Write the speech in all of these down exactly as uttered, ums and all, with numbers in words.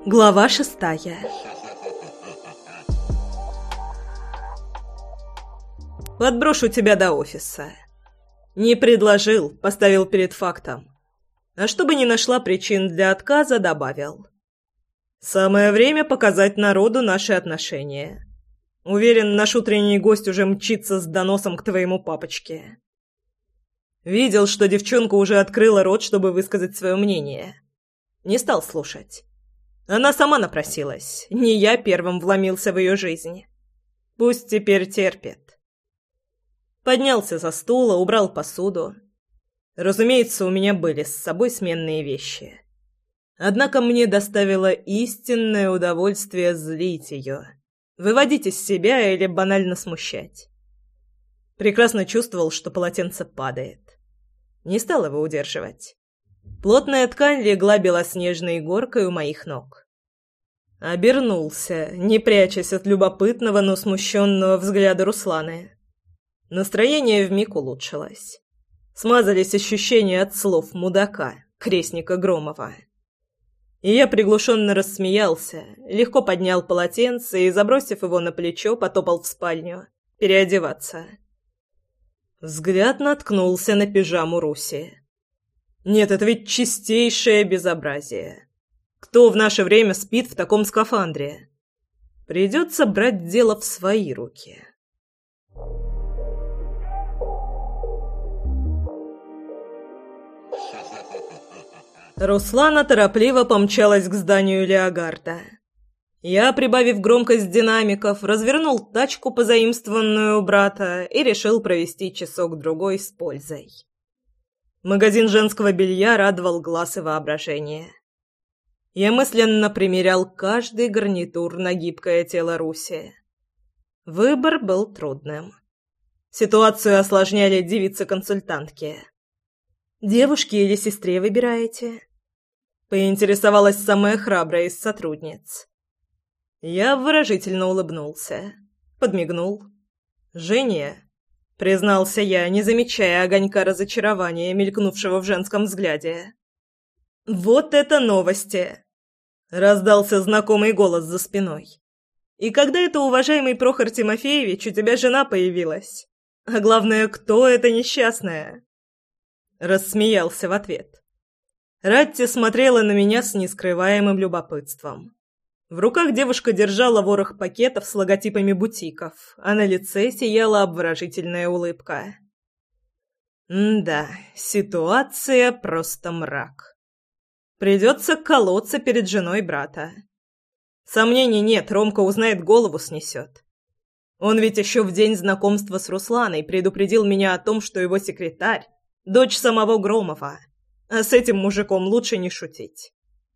Глава шестая. Подброшу тебя до офиса. Не предложил, поставил перед фактом. А чтобы не нашла причин для отказа, добавил. Самое время показать народу наши отношения. Уверен, наш утренний гость уже мчится с доносом к твоему папочке. Видел, что девчонка уже открыла рот, чтобы высказать свое мнение. Не стал слушать. Она сама напросилась, не я первым вломился в ее жизнь. Пусть теперь терпит. Поднялся со стула, убрал посуду. Разумеется, у меня были с собой сменные вещи. Однако мне доставило истинное удовольствие злить ее, выводить из себя или банально смущать. Прекрасно чувствовал, что полотенце падает. Не стал его удерживать. Плотная ткань легла белоснежной горкой у моих ног. Обернулся, не прячась от любопытного, но смущенного взгляда Русланы. Настроение вмиг улучшилось. Смазались ощущения от слов мудака, крестника Громова. И я приглушенно рассмеялся, легко поднял полотенце и, забросив его на плечо, потопал в спальню, переодеваться. Взгляд наткнулся на пижаму Руси. Нет, это ведь чистейшее безобразие. Кто в наше время спит в таком скафандре? Придется брать дело в свои руки. Руслана торопливо помчалась к зданию Леогарда. Я, прибавив громкость динамиков, развернул тачку, позаимствованную у брата, и решил провести часок-другой с пользой. Магазин женского белья радовал глаз и воображение. Я мысленно примерял каждый гарнитур на гибкое тело Руси. Выбор был трудным. Ситуацию осложняли девицы-консультантки. «Девушки или сестре выбираете?» Поинтересовалась самая храбрая из сотрудниц. Я выразительно улыбнулся, подмигнул. «Женя», — признался я, не замечая огонька разочарования, мелькнувшего в женском взгляде. «Вот это новости!» — раздался знакомый голос за спиной. «И когда это, уважаемый Прохор Тимофеевич, у тебя жена появилась? А главное, кто эта несчастная?» Рассмеялся в ответ. Ратти смотрела на меня с нескрываемым любопытством. В руках девушка держала ворох пакетов с логотипами бутиков, а на лице сияла обворожительная улыбка. М-да, ситуация просто мрак. Придется колоться перед женой брата. Сомнений нет, Ромка узнает, голову снесет. Он ведь еще в день знакомства с Русланой предупредил меня о том, что его секретарь — дочь самого Громова, а с этим мужиком лучше не шутить.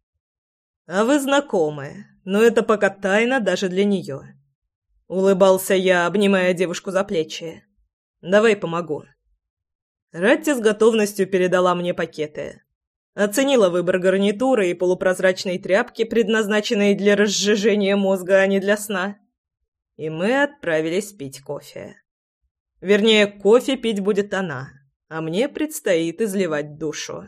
«А вы знакомы, но это пока тайна даже для нее». Улыбался я, обнимая девушку за плечи. «Давай помогу». Ратти с готовностью передала мне пакеты. Оценила выбор гарнитуры и полупрозрачной тряпки, предназначенной для разжижения мозга, а не для сна. И мы отправились пить кофе. Вернее, кофе пить будет она, а мне предстоит изливать душу.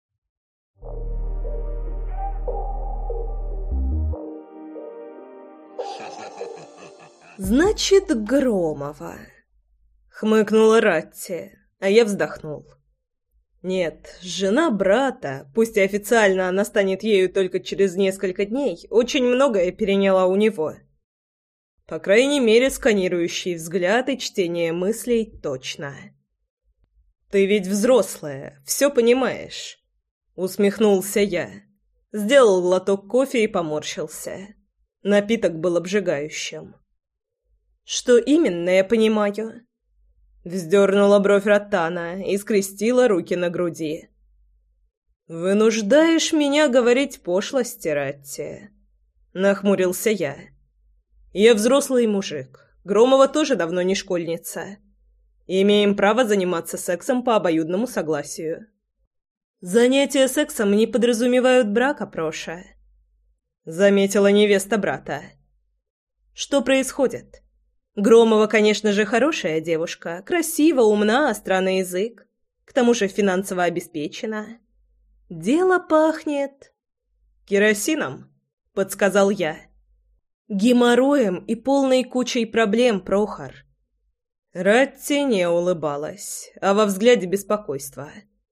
«Значит, Громова», — хмыкнула Ратти, а я вздохнул. «Нет, жена брата, пусть и официально она станет ею только через несколько дней, очень многое переняла у него. По крайней мере, сканирующий взгляд и чтение мыслей точно». «Ты ведь взрослая, все понимаешь», — усмехнулся я. Сделал глоток кофе и поморщился. Напиток был обжигающим. «Что именно я понимаю?» Вздернула бровь Ротана и скрестила руки на груди. «Вынуждаешь меня говорить пошлости, Ратти», — нахмурился я. «Я взрослый мужик. Громова тоже давно не школьница. Имеем право заниматься сексом по обоюдному согласию». «Занятия сексом не подразумевают брака, Проша», — заметила невеста брата. «Что происходит? Громова, конечно же, хорошая девушка, красива, умна, остра на язык, к тому же финансово обеспечена. Дело пахнет...» «Керосином?» — подсказал я. «Геморроем и полной кучей проблем, Прохор». Ратти не улыбалась, а во взгляде беспокойство.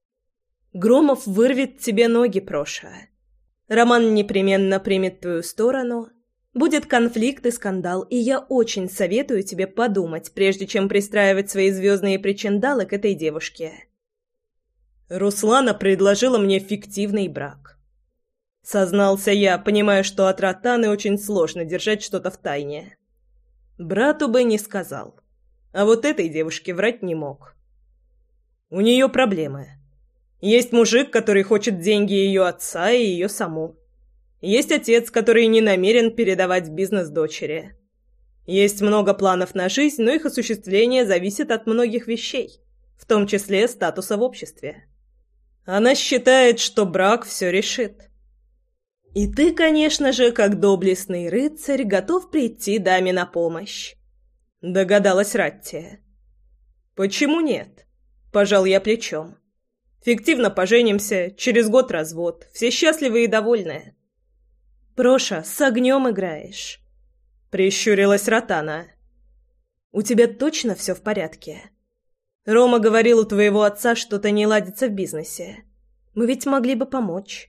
«Громов вырвет тебе ноги, Проша. Роман непременно примет твою сторону. Будет конфликт и скандал, и я очень советую тебе подумать, прежде чем пристраивать свои звездные причиндалы к этой девушке». Руслана предложила мне фиктивный брак. Сознался я, понимая, что от Ротаны очень сложно держать что-то в тайне. Брату бы не сказал, а вот этой девушке врать не мог. У нее проблемы. Есть мужик, который хочет деньги ее отца и ее саму. Есть отец, который не намерен передавать бизнес дочери. Есть много планов на жизнь, но их осуществление зависит от многих вещей, в том числе статуса в обществе. Она считает, что брак все решит. И ты, конечно же, как доблестный рыцарь, готов прийти даме на помощь. Догадалась Ратти. Почему нет? Пожал я плечом. Фиктивно поженимся, через год развод, все счастливы и довольны. Проша, с огнем играешь. Прищурилась Ротана. У тебя точно все в порядке? Рома говорил, у твоего отца что-то не ладится в бизнесе. Мы ведь могли бы помочь.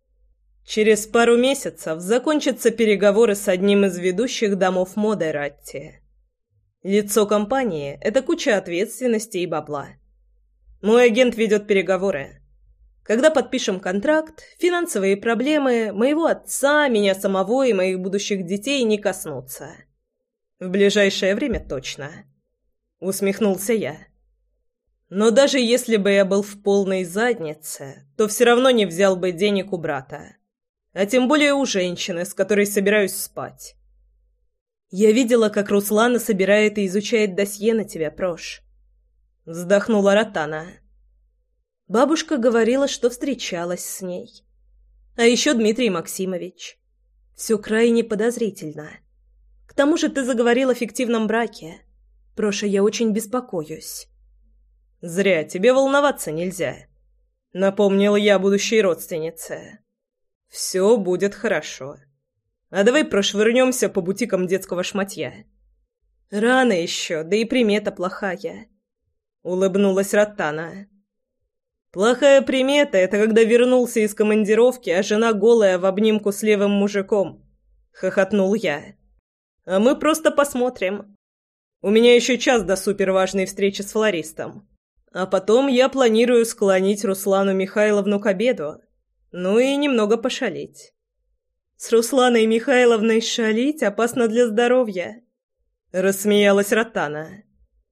Через пару месяцев закончатся переговоры с одним из ведущих домов моды Ратти. Лицо компании – это куча ответственности и бабла. Мой агент ведет переговоры. Когда подпишем контракт, финансовые проблемы моего отца, меня самого и моих будущих детей не коснутся. В ближайшее время точно. Усмехнулся я. Но даже если бы я был в полной заднице, то все равно не взял бы денег у брата. А тем более у женщины, с которой собираюсь спать. Я видела, как Руслана собирает и изучает досье на тебя, Прош. Вздохнула Ротана. Бабушка говорила, что встречалась с ней. А еще Дмитрий Максимович. Все крайне подозрительно. К тому же ты заговорила о фиктивном браке. Проша, я очень беспокоюсь. Зря, тебе волноваться нельзя. Напомнила я будущей родственнице. Все будет хорошо. А давай прошвырнемся по бутикам детского шматья. Рано еще, да и примета плохая. Улыбнулась Ротана. Плохая примета — это когда вернулся из командировки, а жена голая в обнимку с левым мужиком. Хохотнул я. А мы просто посмотрим. У меня еще час до суперважной встречи с флористом. А потом я планирую склонить Руслану Михайловну к обеду. Ну и немного пошалить. С Русланой Михайловной шалить опасно для здоровья. Рассмеялась Ротана.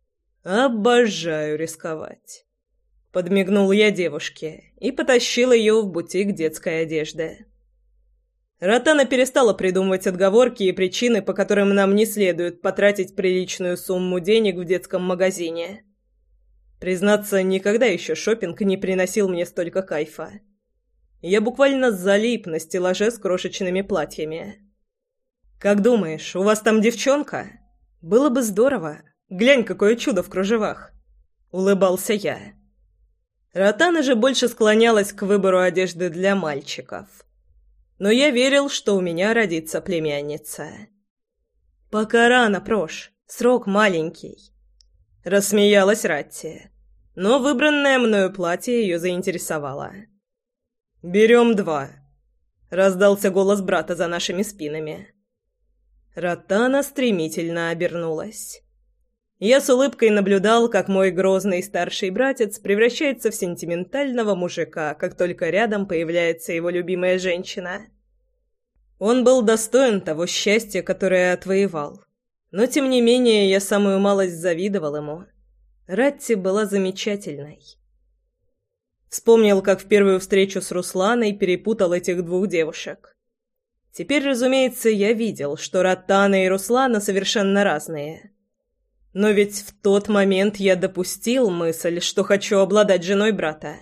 Обожаю рисковать. Подмигнул я девушке и потащил ее в бутик детской одежды. Ротана перестала придумывать отговорки и причины, по которым нам не следует потратить приличную сумму денег в детском магазине. Признаться, никогда еще шопинг не приносил мне столько кайфа. Я буквально залип на стеллаже с крошечными платьями. «Как думаешь, у вас там девчонка? Было бы здорово. Глянь, какое чудо в кружевах!» Улыбался я. Ротана же больше склонялась к выбору одежды для мальчиков. Но я верил, что у меня родится племянница. «Пока рано, Прош, срок маленький», — рассмеялась Ратти. Но выбранное мною платье ее заинтересовало. «Берем два», — раздался голос брата за нашими спинами. Ротана стремительно обернулась. Я с улыбкой наблюдал, как мой грозный старший братец превращается в сентиментального мужика, как только рядом появляется его любимая женщина. Он был достоин того счастья, которое отвоевал. Но, тем не менее, я самую малость завидовал ему. Ратти была замечательной. Вспомнил, как в первую встречу с Русланой перепутал этих двух девушек. Теперь, разумеется, я видел, что Ротана и Руслана совершенно разные. Но ведь в тот момент я допустил мысль, что хочу обладать женой брата.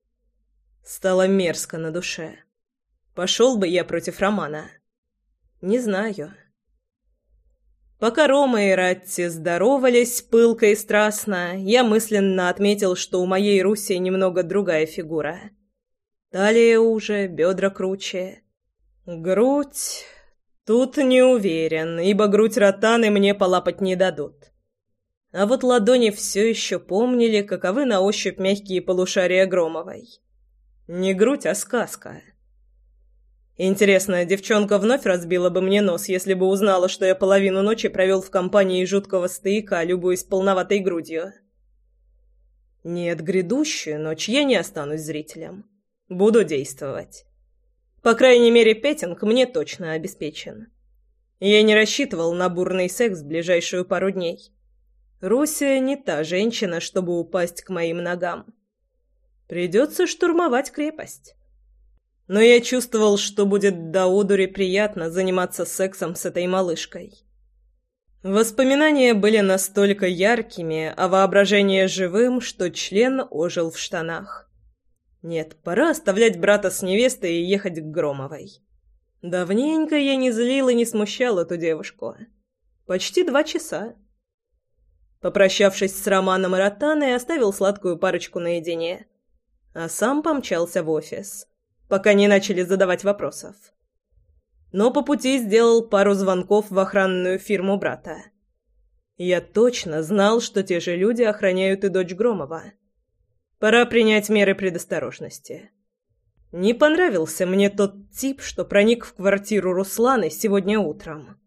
Стало мерзко на душе. Пошел бы я против Романа? Не знаю. Пока Рома и Ратти здоровались пылко и страстно, я мысленно отметил, что у моей Руси немного другая фигура. Талия уже, бедра круче. Грудь... Тут не уверен, ибо грудь Ротаны мне полапать не дадут. А вот ладони все еще помнили, каковы на ощупь мягкие полушария Громовой. Не грудь, а сказка. Интересно, девчонка вновь разбила бы мне нос, если бы узнала, что я половину ночи провел в компании жуткого стояка, любуясь полноватой грудью. Нет, грядущую ночь я не останусь зрителем. Буду действовать. По крайней мере, петинг мне точно обеспечен. Я не рассчитывал на бурный секс в ближайшую пару дней. Руся не та женщина, чтобы упасть к моим ногам. Придется штурмовать крепость. Но я чувствовал, что будет до одури приятно заниматься сексом с этой малышкой. Воспоминания были настолько яркими, а воображение живым, что член ожил в штанах. Нет, пора оставлять брата с невестой и ехать к Громовой. Давненько я не злил и не смущал эту девушку. Почти два часа. Попрощавшись с Романом и Ротаной, оставил сладкую парочку наедине, а сам помчался в офис, пока не начали задавать вопросов. Но по пути сделал пару звонков в охранную фирму брата. Я точно знал, что те же люди охраняют и дочь Громова. Пора принять меры предосторожности. Не понравился мне тот тип, что проник в квартиру Русланы сегодня утром.